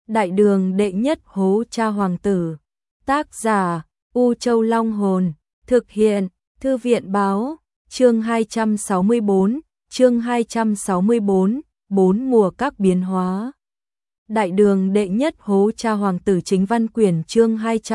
Đại đường đệ nhất hố cha hoàng tử. Tác giả U Châu Long Hồn. Thực hiện Thư viện Báo. Chương 264. Chương 264. Bốn mùa các biến hóa. Đại đường đệ nhất hố cha hoàng tử. Chính văn quyển. Chương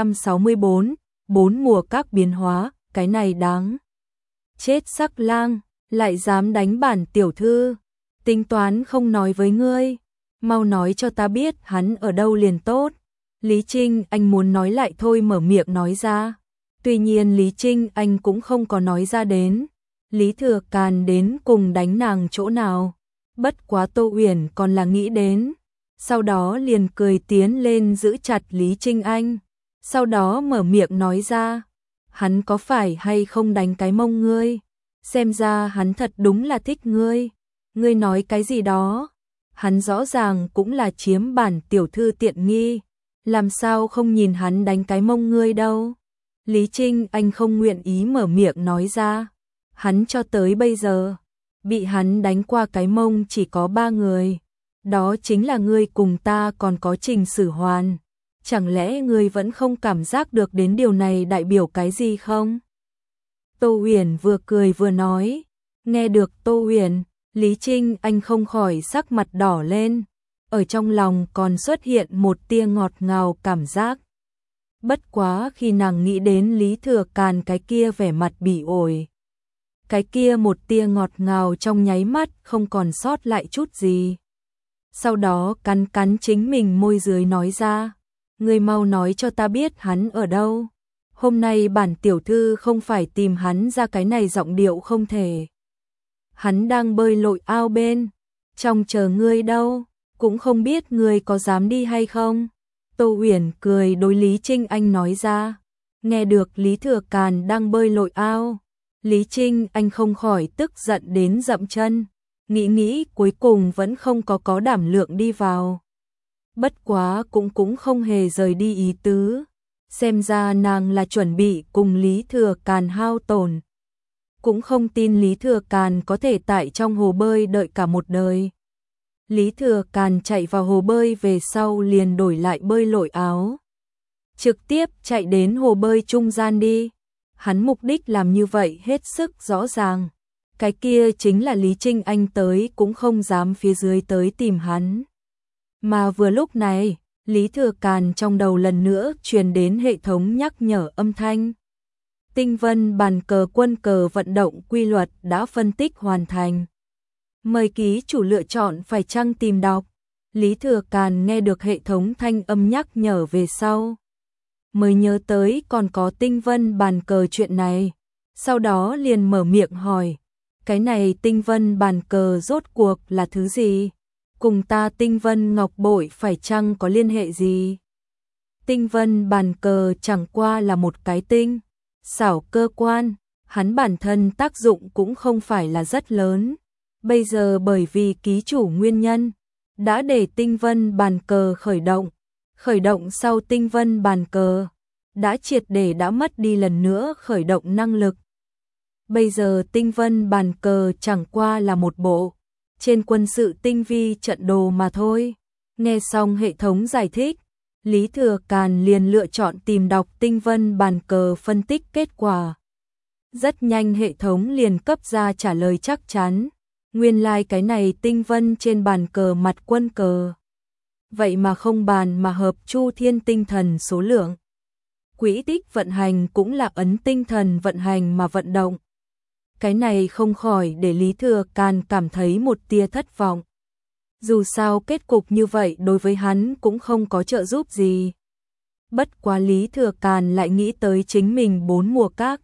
264. Bốn mùa các biến hóa. Cái này đáng chết, sắc lang lại dám đánh bản tiểu thư. Tính toán không nói với ngươi, mau nói cho ta biết hắn ở đâu liền tốt. Lý Trinh Anh muốn nói lại thôi, mở miệng nói ra. Tuy nhiên Lý Trinh Anh cũng không có nói ra đến Lý Thừa Càn đến cùng đánh nàng chỗ nào. Bất quá Tô Uyển còn là nghĩ đến, sau đó liền cười tiến lên giữ chặt Lý Trinh Anh, sau đó mở miệng nói ra, hắn có phải hay không đánh cái mông ngươi? Xem ra hắn thật đúng là thích ngươi. Ngươi nói cái gì đó? Hắn rõ ràng cũng là chiếm bản tiểu thư tiện nghi, làm sao không nhìn hắn đánh cái mông ngươi đâu? Lý Trinh Anh không nguyện ý mở miệng nói ra. Hắn cho tới bây giờ, bị hắn đánh qua cái mông chỉ có 3 người. Đó chính là ngươi cùng ta, còn có Trình Sử Hoàn. Chẳng lẽ ngươi vẫn không cảm giác được đến điều này đại biểu cái gì không? Tô Uyển vừa cười vừa nói. Nghe được Tô Uyển, Lý Trinh Anh không khỏi sắc mặt đỏ lên, ở trong lòng còn xuất hiện một tia ngọt ngào cảm giác. Bất quá khi nàng nghĩ đến Lý Thừa Càn cái kia vẻ mặt bỉ ổi, cái kia một tia ngọt ngào trong nháy mắt không còn sót lại chút gì. Sau đó cắn cắn chính mình môi dưới nói ra, ngươi mau nói cho ta biết hắn ở đâu. Hôm nay bản tiểu thư không phải tìm hắn ra, cái này giọng điệu không thể. Hắn đang bơi lội ao bên trong chờ ngươi đâu, cũng không biết ngươi có dám đi hay không. Tô Uyển cười đối Lý Trinh Anh nói ra. Nghe được Lý Thừa Càn đang bơi lội ao, Lý Trinh Anh không khỏi tức giận đến dậm chân, nghĩ cuối cùng vẫn không có đảm lượng đi vào. Bất quá cũng không hề rời đi ý tứ, xem ra nàng là chuẩn bị cùng Lý Thừa Càn hao tổn. Cũng không tin Lý Thừa Càn có thể tại trong hồ bơi đợi cả một đời. Lý Thừa Càn chạy vào hồ bơi về sau liền đổi lại bơi lội áo, trực tiếp chạy đến hồ bơi trung gian đi. Hắn mục đích làm như vậy hết sức rõ ràng, cái kia chính là Lý Trinh Anh tới cũng không dám phía dưới tới tìm hắn. Mà vừa lúc này, Lý Thừa Càn trong đầu lần nữa truyền đến hệ thống nhắc nhở âm thanh. Tinh vân bàn cờ quân cờ vận động quy luật đã phân tích hoàn thành. Mời ký chủ lựa chọn phải chăng tìm đọc. Lý Thừa Càn nghe được hệ thống thanh âm nhắc nhở về sau, mới nhớ tới còn có tinh vân bàn cờ chuyện này. Sau đó liền mở miệng hỏi, cái này tinh vân bàn cờ rốt cuộc là thứ gì? Cùng ta tinh vân ngọc bội phải chăng có liên hệ gì? Tinh vân bàn cờ chẳng qua là một cái tinh xảo cơ quan, hắn bản thân tác dụng cũng không phải là rất lớn. Bây giờ bởi vì ký chủ nguyên nhân, đã để tinh vân bàn cờ khởi động sau tinh vân bàn cờ đã triệt để đã mất đi lần nữa khởi động năng lực. Bây giờ tinh vân bàn cờ chẳng qua là một bộ trên quân sự tinh vi trận đồ mà thôi. Nghe xong hệ thống giải thích, Lý Thừa Càn liền lựa chọn tìm đọc tinh vân bàn cờ phân tích kết quả. Rất nhanh hệ thống liền cấp ra trả lời chắc chắn. Nguyên lai cái này tinh vân trên bàn cờ mặt quân cờ, vậy mà không bàn mà hợp chu thiên tinh thần số lượng. Quỹ tích vận hành cũng là ấn tinh thần vận hành mà vận động. Cái này không khỏi để Lý Thừa Càn cảm thấy một tia thất vọng. Dù sao kết cục như vậy đối với hắn cũng không có trợ giúp gì. Bất quá Lý Thừa Càn lại nghĩ tới chính mình 4 mùa các.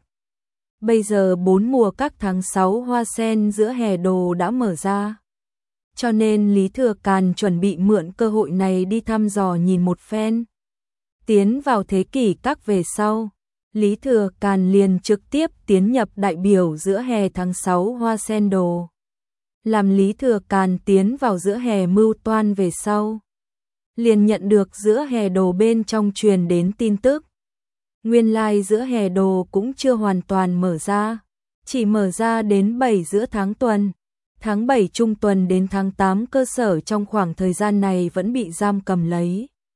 Bây giờ 4 mùa các tháng 6 hoa sen giữa hè đồ đã mở ra. Cho nên Lý Thừa Càn chuẩn bị mượn cơ hội này đi thăm dò nhìn một phen. Tiến vào thế kỷ các về sau, Lý Thừa Càn liền trực tiếp tiến nhập đại biểu giữa hè tháng 6 hoa sen đồ. Làm Lý Thừa Càn tiến vào giữa hè mưu toan về sau, liền nhận được giữa hè đồ bên trong truyền đến tin tức. Nguyên lai giữa hè đồ cũng chưa hoàn toàn mở ra, chỉ mở ra đến 7 giữa tháng tuần. Tháng 7 trung tuần đến tháng 8 cơ sở trong khoảng thời gian này vẫn bị giam cầm lấy.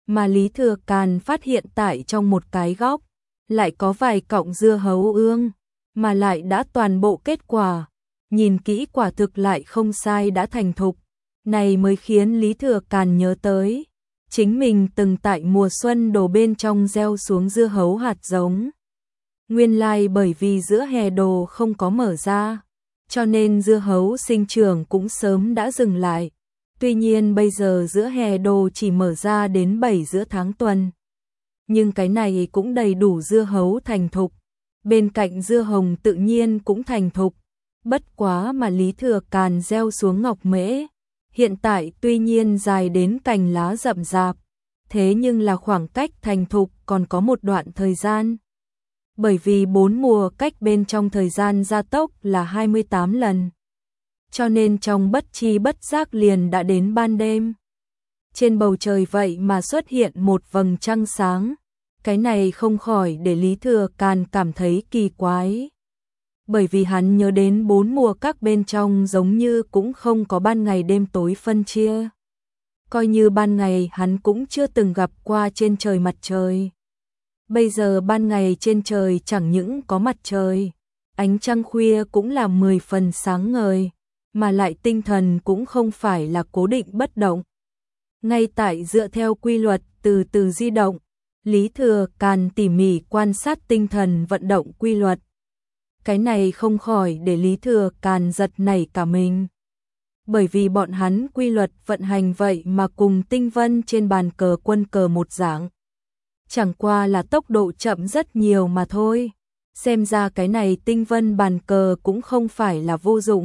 mà Lý Thừa Càn phát hiện tại trong một cái góc, lại có vài cọng dưa hấu ương, mà lại đã toàn bộ kết quả, nhìn kỹ quả thực lại không sai đã thành thục, này mới khiến Lý Thừa Càn nhớ tới, chính mình từng tại mùa xuân đổ bên trong gieo xuống dưa hấu hạt giống. Nguyên lai bởi vì giữa hè đồ không có mở ra, cho nên dưa hấu sinh trưởng cũng sớm đã dừng lại. Tuy nhiên bây giờ giữa hè đồ chỉ mở ra đến 7 giữa tháng tuần. Nhưng cái này cũng đầy đủ dưa hấu thành thục. Bên cạnh dưa hồng tự nhiên cũng thành thục. Bất quá mà Lý Thừa Càn gieo xuống ngọc mễ. Hiện tại tuy nhiên dài đến cành lá rậm rạp. Thế nhưng là khoảng cách thành thục còn có một đoạn thời gian. Bởi vì 4 mùa cách bên trong thời gian gia tốc là 28 lần. Cho nên trong bất chi bất giác liền đã đến ban đêm. Trên bầu trời vậy mà xuất hiện một vầng trăng sáng. Cái này không khỏi để Lý Thừa Càn cảm thấy kỳ quái. Bởi vì hắn nhớ đến 4 mùa các bên trong giống như cũng không có ban ngày đêm tối phân chia. Coi như ban ngày hắn cũng chưa từng gặp qua trên trời mặt trời. Bây giờ ban ngày trên trời chẳng những có mặt trời, ánh trăng khuya cũng là 10 phần sáng ngời, mà lại tinh thần cũng không phải là cố định bất động. Ngay tại dựa theo quy luật từ từ di động, Lý Thừa Càn tỉ mỉ quan sát tinh thần vận động quy luật. Cái này không khỏi để Lý Thừa Càn giật nảy cả mình. Bởi vì bọn hắn quy luật vận hành vậy mà cùng tinh vân trên bàn cờ quân cờ một dạng. Chẳng qua là tốc độ chậm rất nhiều mà thôi. Xem ra cái này tinh vân bàn cờ cũng không phải là vô dụng.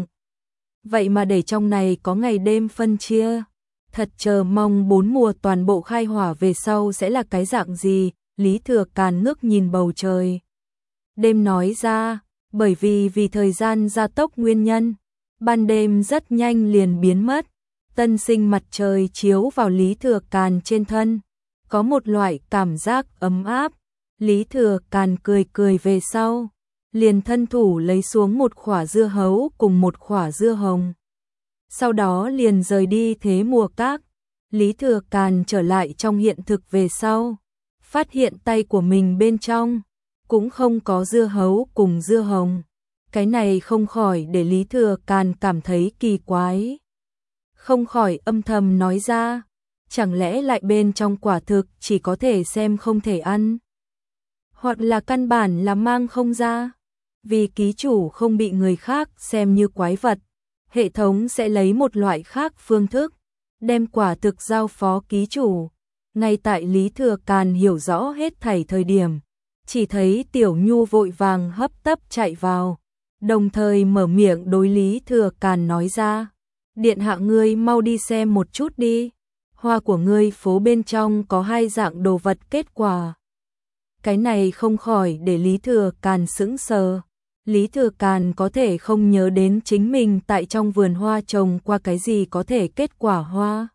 Vậy mà để trong này có ngày đêm phân chia. Thật chờ mong 4 mùa toàn bộ khai hỏa về sau sẽ là cái dạng gì. Lý Thừa Càn ngước nhìn bầu trời. Đêm nói ra, bởi vì thời gian gia tốc nguyên nhân, ban đêm rất nhanh liền biến mất. Tân sinh mặt trời chiếu vào Lý Thừa Càn trên thân. Có một loại cảm giác ấm áp. Lý Thừa Càn cười cười về sau. Liền thân thủ lấy xuống một khỏa dưa hấu cùng một khỏa dưa hồng. Sau đó liền rời đi thế mùa các. Lý Thừa Càn trở lại trong hiện thực về sau. Phát hiện tay của mình bên trong cũng không có dưa hấu cùng dưa hồng. Cái này không khỏi để Lý Thừa Càn cảm thấy kỳ quái. Không khỏi âm thầm nói ra. Chẳng lẽ lại bên trong quả thực chỉ có thể xem không thể ăn? Hoặc là căn bản là mang không ra? Vì ký chủ không bị người khác xem như quái vật, hệ thống sẽ lấy một loại khác phương thức, đem quả thực giao phó ký chủ. Ngay tại Lý Thừa Càn hiểu rõ hết thảy thời điểm, chỉ thấy Tiểu Nhu vội vàng hấp tấp chạy vào, đồng thời mở miệng đối Lý Thừa Càn nói ra. Điện hạ ngươi mau đi xem một chút đi. Hoa của ngươi phố bên trong có 2 dạng đồ vật kết quả. Cái này không khỏi để Lý Thừa Càn sững sờ. Lý Thừa Càn có thể không nhớ đến chính mình tại trong vườn hoa trồng qua cái gì có thể kết quả hoa.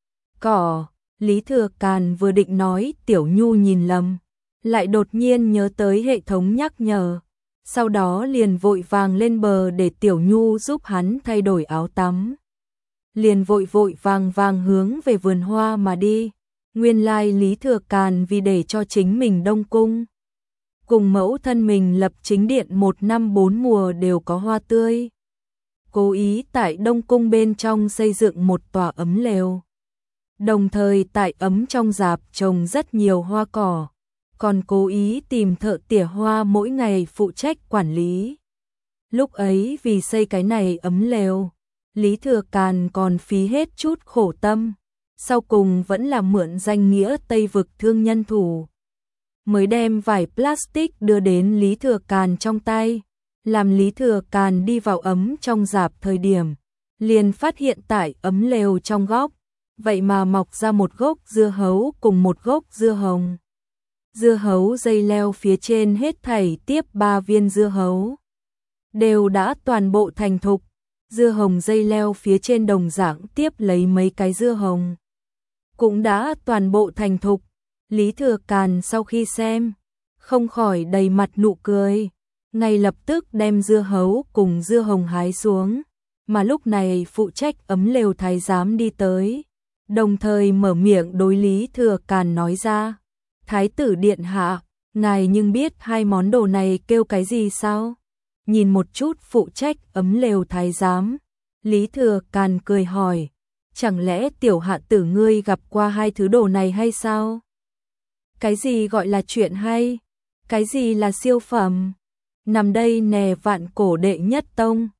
Cỏ, Lý Thừa Càn vừa định nói Tiểu Nhu nhìn lầm, lại đột nhiên nhớ tới hệ thống nhắc nhở. Sau đó liền vội vàng lên bờ để Tiểu Nhu giúp hắn thay đổi áo tắm. Liền vội vàng hướng về vườn hoa mà đi. Nguyên lai Lý Thừa Càn vì để cho chính mình đông cung. Cùng mẫu thân mình lập chính điện 1 năm 4 mùa đều có hoa tươi. Cố ý tại đông cung bên trong xây dựng một tòa ấm lều. Đồng thời tại ấm trong rạp trồng rất nhiều hoa cỏ. Còn cố ý tìm thợ tỉa hoa mỗi ngày phụ trách quản lý. Lúc ấy vì xây cái này ấm lều, Lý Thừa Càn còn phí hết chút khổ tâm, sau cùng vẫn là mượn danh nghĩa Tây Vực thương nhân thủ. Mới đem vải plastic đưa đến Lý Thừa Càn trong tay, làm Lý Thừa Càn đi vào ấm trong rạp thời điểm, liền phát hiện tại ấm lều trong góc, vậy mà mọc ra một gốc dưa hấu cùng một gốc dưa hồng. Dưa hấu dây leo phía trên hết thảy tiếp 3 viên dưa hấu, đều đã toàn bộ thành thục. Dưa hồng dây leo phía trên đồng dạng tiếp lấy mấy cái dưa hồng, cũng đã toàn bộ thành thục. Lý Thừa Càn sau khi xem, không khỏi đầy mặt nụ cười, ngay lập tức đem dưa hấu cùng dưa hồng hái xuống, mà lúc này phụ trách ấm lều thái giám đi tới, đồng thời mở miệng đối Lý Thừa Càn nói ra. Thái tử điện hạ, ngài nhưng biết hai món đồ này kêu cái gì sao? Nhìn một chút phụ trách ấm lều thái giám, Lý Thừa Càn cười hỏi, chẳng lẽ tiểu hạ tử ngươi gặp qua hai thứ đồ này hay sao? Cái gì gọi là chuyện hay? Cái gì là siêu phẩm? Nằm đây nè vạn cổ đệ nhất tông,